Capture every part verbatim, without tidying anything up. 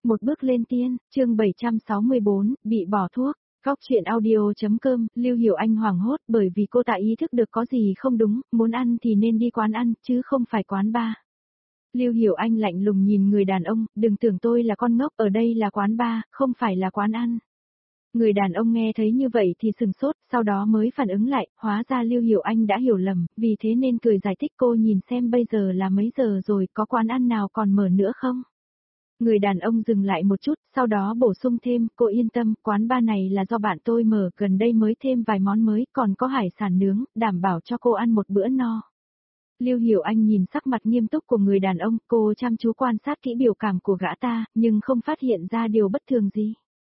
Một bước lên tiên, chương bảy trăm sáu mươi bốn, bị bỏ thuốc. Góc chuyện audio.com, Lưu Hiểu Anh hoảng hốt bởi vì cô ta ý thức được có gì không đúng, muốn ăn thì nên đi quán ăn, chứ không phải quán bar. Lưu Hiểu Anh lạnh lùng nhìn người đàn ông, đừng tưởng tôi là con ngốc, ở đây là quán bar, không phải là quán ăn. Người đàn ông nghe thấy như vậy thì sừng sốt, sau đó mới phản ứng lại, hóa ra Lưu Hiểu Anh đã hiểu lầm, vì thế nên cười giải thích cô nhìn xem bây giờ là mấy giờ rồi, có quán ăn nào còn mở nữa không? Người đàn ông dừng lại một chút, sau đó bổ sung thêm, cô yên tâm, quán bar này là do bạn tôi mở, gần đây mới thêm vài món mới, còn có hải sản nướng, đảm bảo cho cô ăn một bữa no. Lưu Hiểu Anh nhìn sắc mặt nghiêm túc của người đàn ông, cô chăm chú quan sát kỹ biểu cảm của gã ta, nhưng không phát hiện ra điều bất thường gì.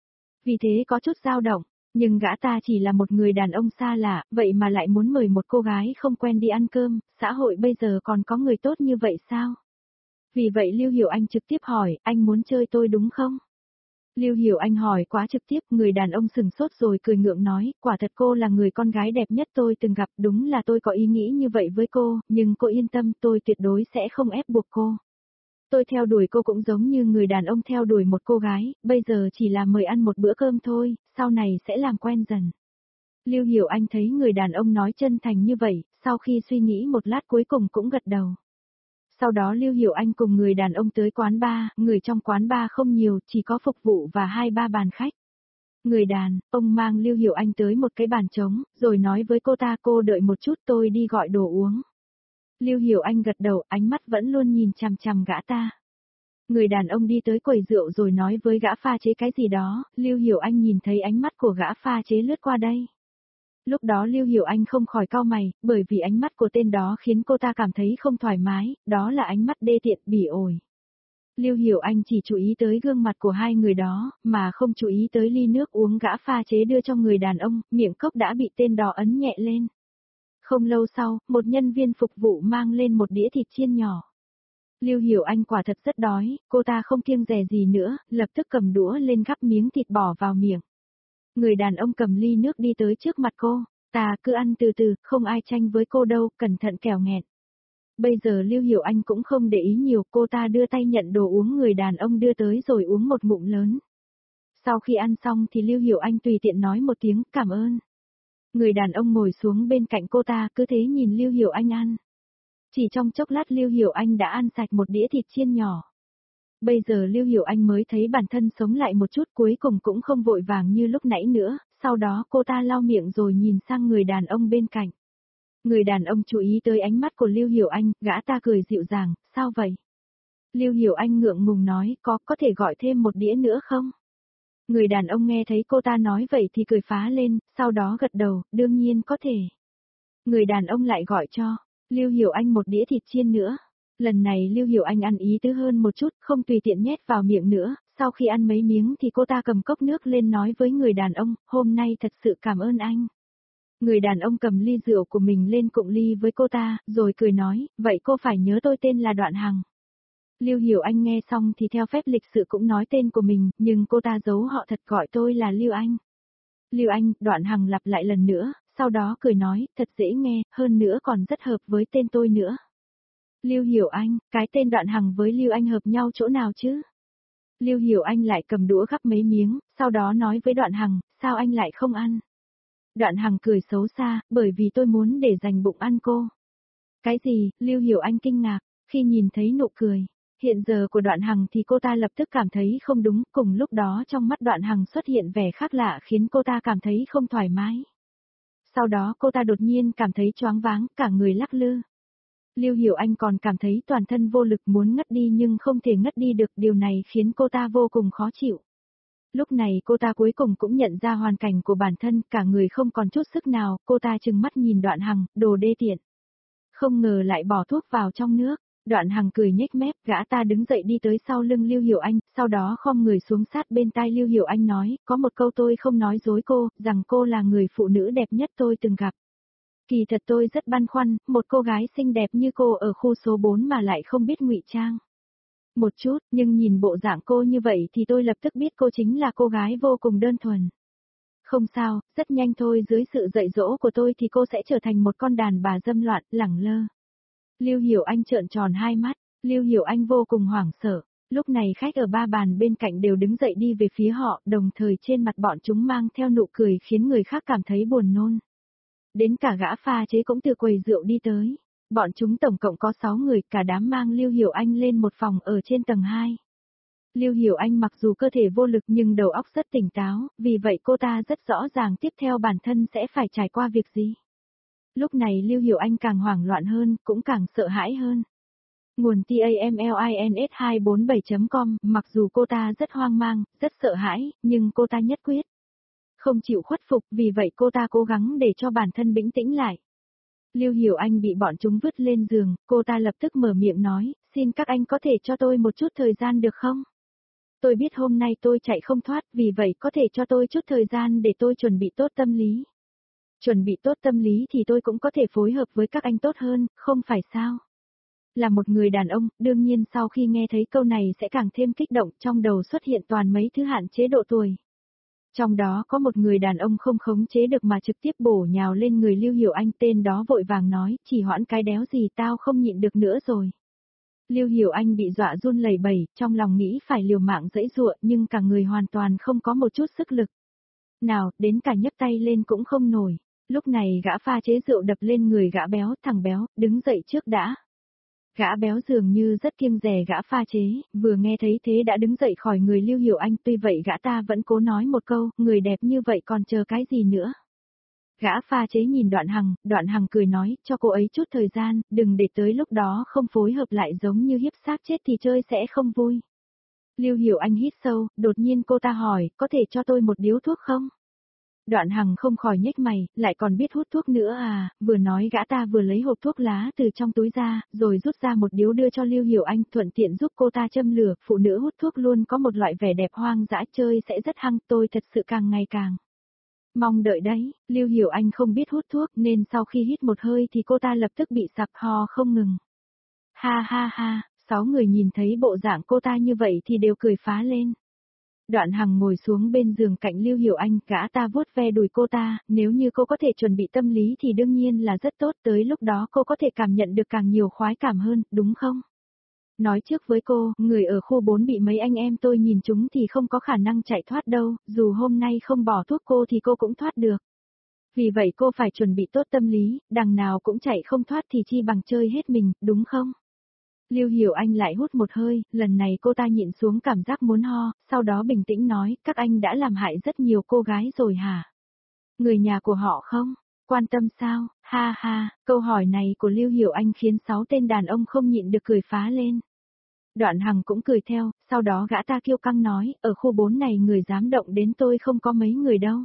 Vì thế có chút dao động, nhưng gã ta chỉ là một người đàn ông xa lạ, vậy mà lại muốn mời một cô gái không quen đi ăn cơm, xã hội bây giờ còn có người tốt như vậy sao? Vì vậy Lưu Hiểu Anh trực tiếp hỏi, anh muốn chơi tôi đúng không? Lưu Hiểu Anh hỏi quá trực tiếp, người đàn ông sừng sốt rồi cười ngượng nói, quả thật cô là người con gái đẹp nhất tôi từng gặp, đúng là tôi có ý nghĩ như vậy với cô, nhưng cô yên tâm, tôi tuyệt đối sẽ không ép buộc cô. Tôi theo đuổi cô cũng giống như người đàn ông theo đuổi một cô gái, bây giờ chỉ là mời ăn một bữa cơm thôi, sau này sẽ làm quen dần. Lưu Hiểu Anh thấy người đàn ông nói chân thành như vậy, sau khi suy nghĩ một lát cuối cùng cũng gật đầu. Sau đó Lưu Hiểu Anh cùng người đàn ông tới quán bar, người trong quán bar không nhiều, chỉ có phục vụ và hai ba bàn khách. Người đàn, ông mang Lưu Hiểu Anh tới một cái bàn trống, rồi nói với cô ta cô đợi một chút tôi đi gọi đồ uống. Lưu Hiểu Anh gật đầu, ánh mắt vẫn luôn nhìn chằm chằm gã ta. Người đàn ông đi tới quầy rượu rồi nói với gã pha chế cái gì đó, Lưu Hiểu Anh nhìn thấy ánh mắt của gã pha chế lướt qua đây. Lúc đó Lưu Hiểu Anh không khỏi cau mày, bởi vì ánh mắt của tên đó khiến cô ta cảm thấy không thoải mái, đó là ánh mắt đê tiện, bỉ ổi. Lưu Hiểu Anh chỉ chú ý tới gương mặt của hai người đó, mà không chú ý tới ly nước uống gã pha chế đưa cho người đàn ông, miệng cốc đã bị tên đó ấn nhẹ lên. Không lâu sau, một nhân viên phục vụ mang lên một đĩa thịt chiên nhỏ. Lưu Hiểu Anh quả thật rất đói, cô ta không kiêng dè gì nữa, lập tức cầm đũa lên gắp miếng thịt bỏ vào miệng. Người đàn ông cầm ly nước đi tới trước mặt cô, ta cứ ăn từ từ, không ai tranh với cô đâu, cẩn thận kẻo nghẹn. Bây giờ Lưu Hiểu Anh cũng không để ý nhiều, cô ta đưa tay nhận đồ uống người đàn ông đưa tới rồi uống một ngụm lớn. Sau khi ăn xong thì Lưu Hiểu Anh tùy tiện nói một tiếng cảm ơn. Người đàn ông ngồi xuống bên cạnh cô ta cứ thế nhìn Lưu Hiểu Anh ăn. Chỉ trong chốc lát Lưu Hiểu Anh đã ăn sạch một đĩa thịt chiên nhỏ. Bây giờ Lưu Hiểu Anh mới thấy bản thân sống lại một chút, cuối cùng cũng không vội vàng như lúc nãy nữa, sau đó cô ta lau miệng rồi nhìn sang người đàn ông bên cạnh. Người đàn ông chú ý tới ánh mắt của Lưu Hiểu Anh, gã ta cười dịu dàng, sao vậy? Lưu Hiểu Anh ngượng ngùng nói, có, có thể gọi thêm một đĩa nữa không? Người đàn ông nghe thấy cô ta nói vậy thì cười phá lên, sau đó gật đầu, đương nhiên có thể. Người đàn ông lại gọi cho Lưu Hiểu Anh một đĩa thịt chiên nữa. Lần này Lưu Hiểu Anh ăn ý tứ hơn một chút, không tùy tiện nhét vào miệng nữa, sau khi ăn mấy miếng thì cô ta cầm cốc nước lên nói với người đàn ông, hôm nay thật sự cảm ơn anh. Người đàn ông cầm ly rượu của mình lên cụng ly với cô ta, rồi cười nói, vậy cô phải nhớ tôi tên là Đoạn Hằng. Lưu Hiểu Anh nghe xong thì theo phép lịch sự cũng nói tên của mình, nhưng cô ta giấu họ thật gọi tôi là Lưu Anh. Lưu Anh, Đoạn Hằng lặp lại lần nữa, sau đó cười nói, thật dễ nghe, hơn nữa còn rất hợp với tên tôi nữa. Lưu Hiểu Anh, cái tên Đoạn Hằng với Lưu Anh hợp nhau chỗ nào chứ? Lưu Hiểu Anh lại cầm đũa gắp mấy miếng, sau đó nói với Đoạn Hằng, sao anh lại không ăn? Đoạn Hằng cười xấu xa, bởi vì tôi muốn để dành bụng ăn cô. Cái gì? Lưu Hiểu Anh kinh ngạc, khi nhìn thấy nụ cười. Hiện giờ của Đoạn Hằng thì cô ta lập tức cảm thấy không đúng, cùng lúc đó trong mắt Đoạn Hằng xuất hiện vẻ khác lạ khiến cô ta cảm thấy không thoải mái. Sau đó cô ta đột nhiên cảm thấy choáng váng, cả người lắc lư. Lưu Hiểu Anh còn cảm thấy toàn thân vô lực muốn ngất đi nhưng không thể ngất đi được, điều này khiến cô ta vô cùng khó chịu. Lúc này cô ta cuối cùng cũng nhận ra hoàn cảnh của bản thân, cả người không còn chút sức nào, cô ta trừng mắt nhìn Đoạn Hằng, đồ đê tiện. Không ngờ lại bỏ thuốc vào trong nước. Đoạn Hằng cười nhếch mép, gã ta đứng dậy đi tới sau lưng Lưu Hiểu Anh, sau đó khom người xuống sát bên tai Lưu Hiểu Anh nói, có một câu tôi không nói dối cô, rằng cô là người phụ nữ đẹp nhất tôi từng gặp. Kỳ thật tôi rất băn khoăn, một cô gái xinh đẹp như cô ở khu số bốn mà lại không biết ngụy trang. Một chút, nhưng nhìn bộ dạng cô như vậy thì tôi lập tức biết cô chính là cô gái vô cùng đơn thuần. Không sao, rất nhanh thôi, dưới sự dạy dỗ của tôi thì cô sẽ trở thành một con đàn bà dâm loạn, lẳng lơ. Lưu Hiểu Anh trợn tròn hai mắt, Lưu Hiểu Anh vô cùng hoảng sợ. Lúc này khách ở ba bàn bên cạnh đều đứng dậy đi về phía họ, đồng thời trên mặt bọn chúng mang theo nụ cười khiến người khác cảm thấy buồn nôn. Đến cả gã pha chế cũng từ quầy rượu đi tới. Bọn chúng tổng cộng có sáu người, cả đám mang Lưu Hiểu Anh lên một phòng ở trên tầng hai. Lưu Hiểu Anh mặc dù cơ thể vô lực nhưng đầu óc rất tỉnh táo, vì vậy cô ta rất rõ ràng tiếp theo bản thân sẽ phải trải qua việc gì. Lúc này Lưu Hiểu Anh càng hoảng loạn hơn, cũng càng sợ hãi hơn. Nguồn tamlins hai bốn bảy chấm com, mặc dù cô ta rất hoang mang, rất sợ hãi, nhưng cô ta nhất quyết. Không chịu khuất phục, vì vậy cô ta cố gắng để cho bản thân bình tĩnh lại. Lưu Hiểu Anh bị bọn chúng vứt lên giường, cô ta lập tức mở miệng nói, xin các anh có thể cho tôi một chút thời gian được không? Tôi biết hôm nay tôi chạy không thoát, vì vậy có thể cho tôi chút thời gian để tôi chuẩn bị tốt tâm lý. Chuẩn bị tốt tâm lý thì tôi cũng có thể phối hợp với các anh tốt hơn, không phải sao? Là một người đàn ông, đương nhiên sau khi nghe thấy câu này sẽ càng thêm kích động, trong đầu xuất hiện toàn mấy thứ hạn chế độ tuổi. Trong đó có một người đàn ông không khống chế được mà trực tiếp bổ nhào lên người Lưu Hiểu Anh, tên đó vội vàng nói, chỉ hoãn cái đéo gì tao không nhịn được nữa rồi. Lưu Hiểu Anh bị dọa run lẩy bẩy, trong lòng nghĩ phải liều mạng giãy giụa nhưng cả người hoàn toàn không có một chút sức lực. Nào, đến cả nhấc tay lên cũng không nổi. Lúc này gã pha chế rượu đập lên người gã béo, thằng béo, đứng dậy trước đã. Gã béo dường như rất kiêng dè gã pha chế, vừa nghe thấy thế đã đứng dậy khỏi người Lưu Hiểu Anh, tuy vậy gã ta vẫn cố nói một câu, người đẹp như vậy còn chờ cái gì nữa. Gã pha chế nhìn Đoạn Hằng, Đoạn Hằng cười nói, cho cô ấy chút thời gian, đừng để tới lúc đó không phối hợp lại giống như hiếp xác chết thì chơi sẽ không vui. Lưu Hiểu Anh hít sâu, đột nhiên cô ta hỏi, có thể cho tôi một điếu thuốc không? Đoạn Hằng không khỏi nhếch mày, lại còn biết hút thuốc nữa à, vừa nói gã ta vừa lấy hộp thuốc lá từ trong túi ra, rồi rút ra một điếu đưa cho Lưu Hiểu Anh, thuận tiện giúp cô ta châm lửa, phụ nữ hút thuốc luôn có một loại vẻ đẹp hoang dã, chơi sẽ rất hăng, tôi thật sự càng ngày càng mong đợi đấy. Lưu Hiểu Anh không biết hút thuốc nên sau khi hít một hơi thì cô ta lập tức bị sặc ho không ngừng. Ha ha ha, sáu người nhìn thấy bộ dạng cô ta như vậy thì đều cười phá lên. Đoạn Hằng ngồi xuống bên giường cạnh Lưu Hiểu Anh, gã ta vuốt ve đùi cô ta, nếu như cô có thể chuẩn bị tâm lý thì đương nhiên là rất tốt, tới lúc đó cô có thể cảm nhận được càng nhiều khoái cảm hơn, đúng không? Nói trước với cô, người ở khu bốn bị mấy anh em tôi nhìn chúng thì không có khả năng chạy thoát đâu, dù hôm nay không bỏ thuốc cô thì cô cũng thoát được. Vì vậy cô phải chuẩn bị tốt tâm lý, đằng nào cũng chạy không thoát thì chi bằng chơi hết mình, đúng không? Lưu Hiểu Anh lại hút một hơi, lần này cô ta nhịn xuống cảm giác muốn ho, sau đó bình tĩnh nói, các anh đã làm hại rất nhiều cô gái rồi hả? Người nhà của họ không? Quan tâm sao? Ha ha, câu hỏi này của Lưu Hiểu Anh khiến sáu tên đàn ông không nhịn được cười phá lên. Đoạn Hằng cũng cười theo, sau đó gã ta kiêu căng nói, ở khu bốn này người dám động đến tôi không có mấy người đâu.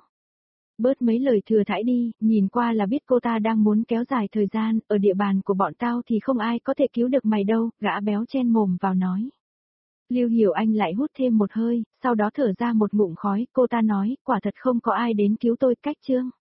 Bớt mấy lời thừa thãi đi, nhìn qua là biết cô ta đang muốn kéo dài thời gian, ở địa bàn của bọn tao thì không ai có thể cứu được mày đâu, gã béo chen mồm vào nói. Lưu Hiểu Anh lại hút thêm một hơi, sau đó thở ra một ngụm khói, cô ta nói, quả thật không có ai đến cứu tôi, cách chương.